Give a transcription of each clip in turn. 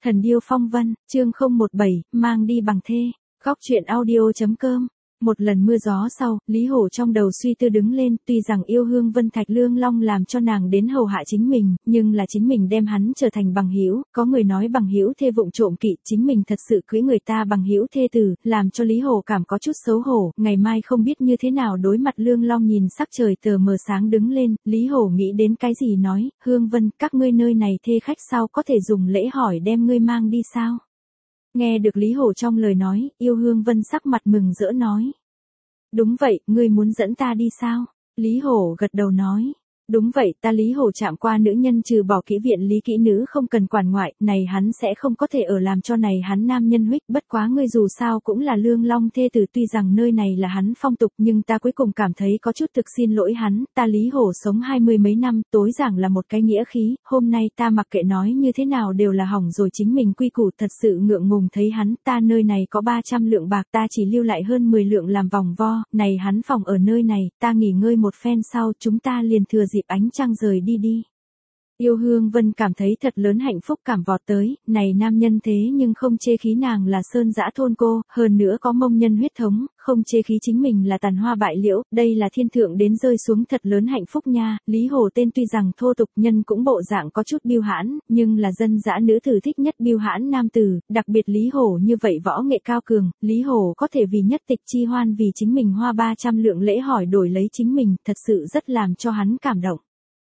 Thần điêu phong vân, chương 017, mang đi bằng thê. Góc truyện audio.com. Một lần mưa gió sau, Lý Hổ trong đầu suy tư đứng lên, tuy rằng yêu Hương Vân Thạch Lương Long làm cho nàng đến hầu hạ chính mình, nhưng là chính mình đem hắn trở thành bằng hữu, có người nói bằng hữu thê vụng trộm kỵ, chính mình thật sự cưới người ta bằng hữu thê tử, làm cho Lý Hổ cảm có chút xấu hổ, ngày mai không biết như thế nào đối mặt Lương Long nhìn sắc trời tờ mờ sáng đứng lên, Lý Hổ nghĩ đến cái gì nói, Hương Vân, các ngươi nơi này thê khách sao có thể dùng lễ hỏi đem ngươi mang đi sao? Nghe được Lý Hổ trong lời nói, yêu Hương Vân sắc mặt mừng rỡ nói. Đúng vậy, ngươi muốn dẫn ta đi sao? Lý Hổ gật đầu nói. Đúng vậy, ta Lý Hổ chạm qua nữ nhân trừ bỏ kỹ viện Lý kỹ nữ không cần quản ngoại, này hắn sẽ không có thể ở làm cho này hắn nam nhân huyết, bất quá ngươi dù sao cũng là Lương Long thê tử, tuy rằng nơi này là hắn phong tục nhưng ta cuối cùng cảm thấy có chút thực xin lỗi hắn, ta Lý Hổ sống 20 mấy năm, tối giảng là một cái nghĩa khí, hôm nay ta mặc kệ nói như thế nào đều là hỏng rồi chính mình quy củ, thật sự ngượng ngùng thấy hắn, ta nơi này có 300 lượng bạc, ta chỉ lưu lại hơn 10 lượng làm vòng vo, này hắn phòng ở nơi này, ta nghỉ ngơi một phen sau chúng ta liền thừa dịp ánh trăng rời đi đi. Yêu Hương Vân cảm thấy thật lớn hạnh phúc cảm vọt tới, này nam nhân thế nhưng không chê khí nàng là sơn dã thôn cô, hơn nữa có mông nhân huyết thống, không chê khí chính mình là tàn hoa bại liễu, đây là thiên thượng đến rơi xuống thật lớn hạnh phúc nha. Lý Hổ tên tuy rằng thô tục nhân cũng bộ dạng có chút biêu hãn, nhưng là dân dã nữ tử thích nhất biêu hãn nam tử, đặc biệt Lý Hổ như vậy võ nghệ cao cường, Lý Hổ có thể vì nhất tịch chi hoan vì chính mình hoa 300 lượng lễ hỏi đổi lấy chính mình, thật sự rất làm cho hắn cảm động.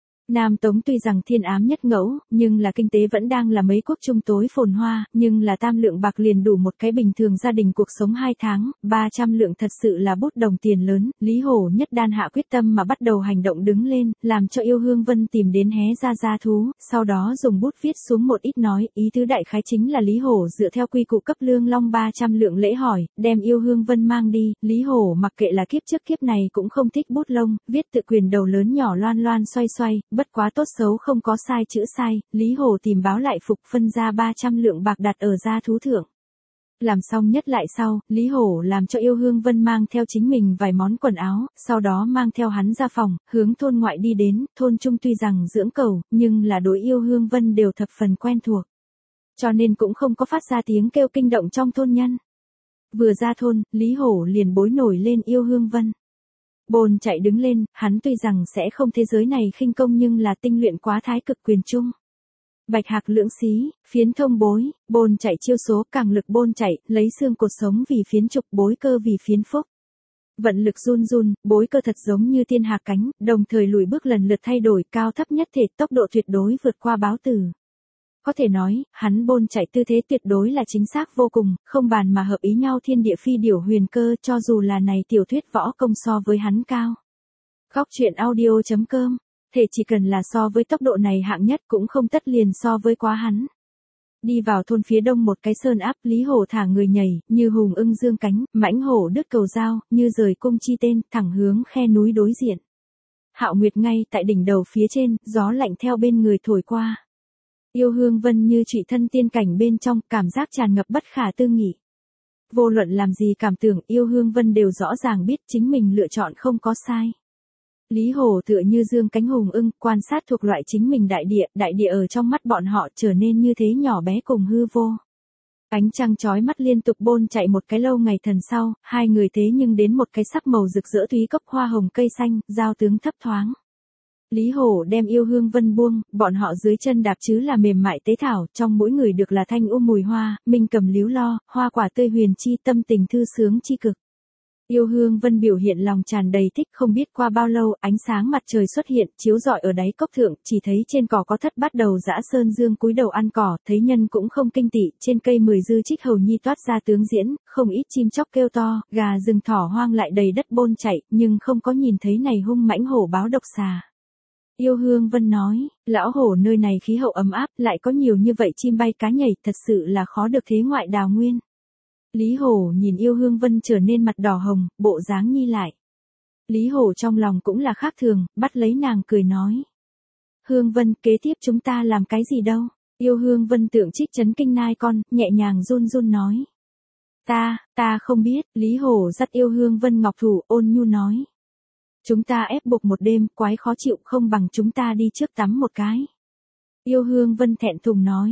Nam Tống tuy rằng thiên ám nhất ngẫu, nhưng là kinh tế vẫn đang là mấy quốc trung tối phồn hoa, nhưng là tam lượng bạc liền đủ một cái bình thường gia đình cuộc sống 2 tháng, 300 lượng thật sự là bút đồng tiền lớn, Lý Hổ nhất đan hạ quyết tâm mà bắt đầu hành động đứng lên, làm cho yêu Hương Vân tìm đến hé ra gia thú, sau đó dùng bút viết xuống một ít nói, ý tứ đại khái chính là Lý Hổ dựa theo quy củ cấp Lương Long 300 lượng lễ hỏi, đem yêu Hương Vân mang đi, Lý Hổ mặc kệ là kiếp trước kiếp này cũng không thích bút lông, viết tự quyền đầu lớn nhỏ loan loan xoay xoay. Bất quá tốt xấu không có sai chữ sai, Lý Hổ tìm báo lại phục phân ra 300 lượng bạc đặt ở gia thú thượng. Làm xong nhất lại sau, Lý Hổ làm cho yêu Hương Vân mang theo chính mình vài món quần áo, sau đó mang theo hắn ra phòng, hướng thôn ngoại đi đến, thôn trung tuy rằng dưỡng cẩu, nhưng là đối yêu Hương Vân đều thập phần quen thuộc. Cho nên cũng không có phát ra tiếng kêu kinh động trong thôn nhân. Vừa ra thôn, Lý Hổ liền bối nổi lên yêu Hương Vân. Bồn chạy đứng lên, hắn tuy rằng sẽ không thế giới này khinh công nhưng là tinh luyện quá thái cực quyền trung. Bạch hạc lưỡng xí, phiến thông bối, bồn chạy chiêu số càng lực bồn chạy, lấy xương cột sống vì phiến trục bối cơ vì phiến phúc. Vận lực run run, bối cơ thật giống như tiên hạc cánh, đồng thời lùi bước lần lượt thay đổi cao thấp nhất thể tốc độ tuyệt đối vượt qua báo tử. Có thể nói, hắn bôn chạy tư thế tuyệt đối là chính xác vô cùng, không bàn mà hợp ý nhau thiên địa phi điểu huyền cơ cho dù là này tiểu thuyết võ công so với hắn cao. Góc truyện audio.com, thể chỉ cần là so với tốc độ này hạng nhất cũng không tất liền so với quá hắn. Đi vào thôn phía đông một cái sơn áp, Lý Hổ thả người nhảy, như hùng ưng dương cánh, mãnh hổ đứt cầu dao, như rời cung chi tên, thẳng hướng khe núi đối diện. Hạo Nguyệt ngay tại đỉnh đầu phía trên, gió lạnh theo bên người thổi qua. Yêu Hương Vân như trụy thân tiên cảnh bên trong, cảm giác tràn ngập bất khả tư nghị. Vô luận làm gì cảm tưởng, yêu Hương Vân đều rõ ràng biết chính mình lựa chọn không có sai. Lý Hổ tựa như dương cánh hùng ưng, quan sát thuộc loại chính mình đại địa ở trong mắt bọn họ trở nên như thế nhỏ bé cùng hư vô. Ánh trăng chói mắt liên tục bôn chạy một cái lâu ngày thần sau, hai người thế nhưng đến một cái sắc màu rực rỡ túy cốc hoa hồng cây xanh, giao tướng thấp thoáng. Lý Hổ đem yêu Hương Vân buông, bọn họ dưới chân đạp chứ là mềm mại tế thảo, trong mỗi người được là thanh mùi hoa, minh cầm líu lo, hoa quả tươi huyền chi tâm tình thư sướng chi cực. Yêu Hương Vân biểu hiện lòng tràn đầy thích, không biết qua bao lâu, ánh sáng mặt trời xuất hiện, chiếu rọi ở đáy cốc thượng, chỉ thấy trên cỏ có thất bắt đầu dã sơn dương cúi đầu ăn cỏ, thấy nhân cũng không kinh tị, trên cây 10 dư trích hầu nhi toát ra tướng diễn, không ít chim chóc kêu to, gà rừng thỏ hoang lại đầy đất bôn chạy, nhưng không có nhìn thấy này hung mãnh hổ báo độc xà. Yêu Hương Vân nói, lão hổ nơi này khí hậu ấm áp, lại có nhiều như vậy chim bay cá nhảy, thật sự là khó được thế ngoại đào nguyên. Lý Hổ nhìn yêu Hương Vân trở nên mặt đỏ hồng, bộ dáng nhi lại. Lý Hổ trong lòng cũng là khác thường, bắt lấy nàng cười nói. Hương Vân, kế tiếp chúng ta làm cái gì đâu? Yêu Hương Vân tượng trích chấn kinh nai con, nhẹ nhàng run run nói. Ta không biết, Lý Hổ dắt yêu Hương Vân ngọc thủ ôn nhu nói. Chúng ta ép buộc một đêm, quái khó chịu, không bằng chúng ta đi trước tắm một cái. Yêu Hương Vân thẹn thùng nói.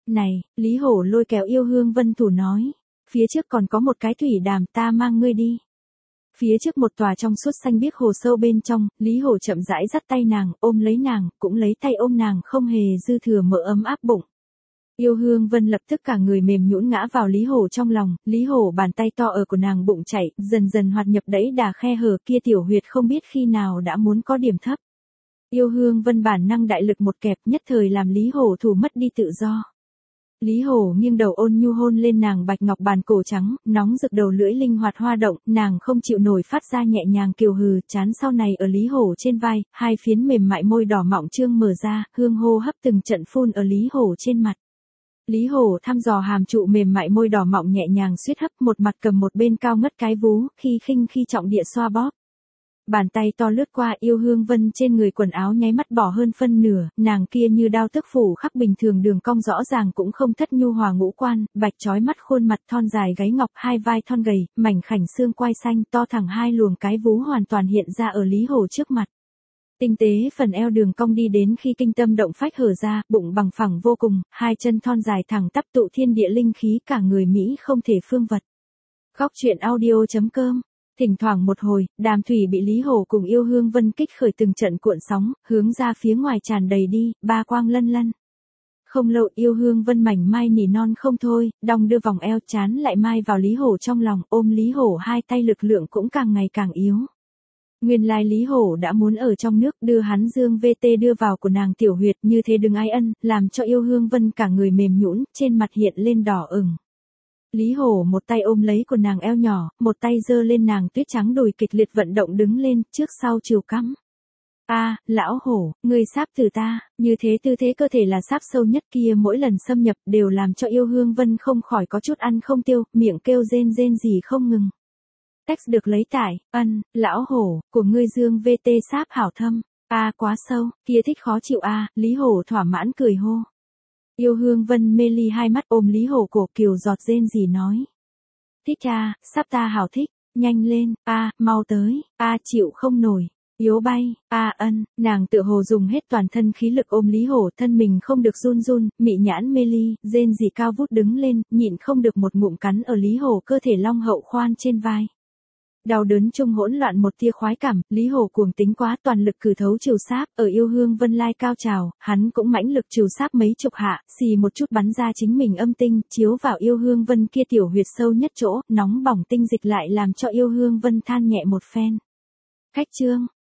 Này, Lý Hổ lôi kéo Yêu Hương Vân thủ nói. Phía trước còn có một cái thủy đàm, ta mang ngươi đi. Phía trước một tòa trong suốt xanh biếc hồ sâu bên trong, Lý Hổ chậm rãi dắt tay nàng, ôm lấy nàng, cũng lấy tay ôm nàng, không hề dư thừa mỡ ấm áp bụng. Yêu Hương Vân lập tức cả người mềm nhũn ngã vào Lý Hổ trong lòng, Lý Hổ bàn tay to ở của nàng bụng chảy, dần dần hoạt nhập đẫy đà khe hở kia tiểu huyệt không biết khi nào đã muốn có điểm thấp. Yêu Hương Vân bản năng đại lực một kẹp nhất thời làm Lý Hổ thủ mất đi tự do. Lý Hổ nghiêng đầu ôn nhu hôn lên nàng bạch ngọc bàn cổ trắng, nóng rực đầu lưỡi linh hoạt hoa động, nàng không chịu nổi phát ra nhẹ nhàng kiều hừ, chán sau này ở Lý Hổ trên vai, hai phiến mềm mại môi đỏ mọng trương mở ra, hương hô hấp từng trận phun ở Lý Hổ trên mặt. Lý Hổ thăm dò hàm trụ mềm mại môi đỏ mọng nhẹ nhàng suýt hấp, một mặt cầm một bên cao ngất cái vú, khi khinh khi trọng địa xoa bóp. Bàn tay to lướt qua Yêu Hương Vân trên người quần áo nháy mắt bỏ hơn phân nửa, nàng kia như đao tức phủ khắp bình thường đường cong rõ ràng cũng không thất nhu hòa ngũ quan, bạch chói mắt khuôn mặt thon dài gáy ngọc hai vai thon gầy, mảnh khảnh xương quai xanh to thẳng hai luồng cái vú hoàn toàn hiện ra ở Lý Hổ trước mặt. Tinh tế phần eo đường cong đi đến khi kinh tâm động phách hở ra, bụng bằng phẳng vô cùng, hai chân thon dài thẳng tắp tụ thiên địa linh khí cả người Mỹ không thể phương vật. Khóc chuyện audio.com. Thỉnh thoảng một hồi, Đàm Thủy bị Lý Hổ cùng Yêu Hương Vân kích khởi từng trận cuộn sóng, hướng ra phía ngoài tràn đầy đi, ba quang lân lân. Không lâu Yêu Hương Vân mảnh mai nỉ non không thôi, đong đưa vòng eo chán lại mai vào Lý Hổ trong lòng, ôm Lý Hổ hai tay lực lượng cũng càng ngày càng yếu. Nguyên lai Lý Hổ đã muốn ở trong nước đưa hắn dương VT đưa vào của nàng tiểu huyệt như thế đừng ai ân, làm cho Yêu Hương Vân cả người mềm nhũn, trên mặt hiện lên đỏ ửng. Lý Hổ một tay ôm lấy của nàng eo nhỏ, một tay giơ lên nàng tuyết trắng đùi kịch liệt vận động đứng lên, trước sau chiều cắm. Lão Hổ, ngươi sáp từ ta, như thế tư thế cơ thể là sáp sâu nhất kia mỗi lần xâm nhập đều làm cho Yêu Hương Vân không khỏi có chút ăn không tiêu, miệng kêu rên rên gì không ngừng. Text được lấy tải, Lão Hổ, của ngươi dương VT sáp hảo thâm, quá sâu, kia thích khó chịu Lý Hổ thỏa mãn cười hô. Yêu Hương Vân mê ly hai mắt ôm Lý Hổ cổ kiều giọt rên gì nói. Thích sắp ta hảo thích, nhanh lên, mau tới, chịu không nổi, yếu bay, nàng tựa hồ dùng hết toàn thân khí lực ôm Lý Hổ thân mình không được run run, mị nhãn mê ly, rên gì cao vút đứng lên, nhịn không được một ngụm cắn ở Lý Hổ cơ thể long hậu khoan trên vai. Đau đớn chung hỗn loạn một tia khoái cảm, Lý Hổ cuồng tính quá toàn lực cử thấu trừ sáp, ở Yêu Hương Vân lai cao trào, hắn cũng mãnh lực trừ sáp mấy chục hạ, xì một chút bắn ra chính mình âm tinh, chiếu vào Yêu Hương Vân kia tiểu huyệt sâu nhất chỗ, nóng bỏng tinh dịch lại làm cho Yêu Hương Vân than nhẹ một phen. Khách chương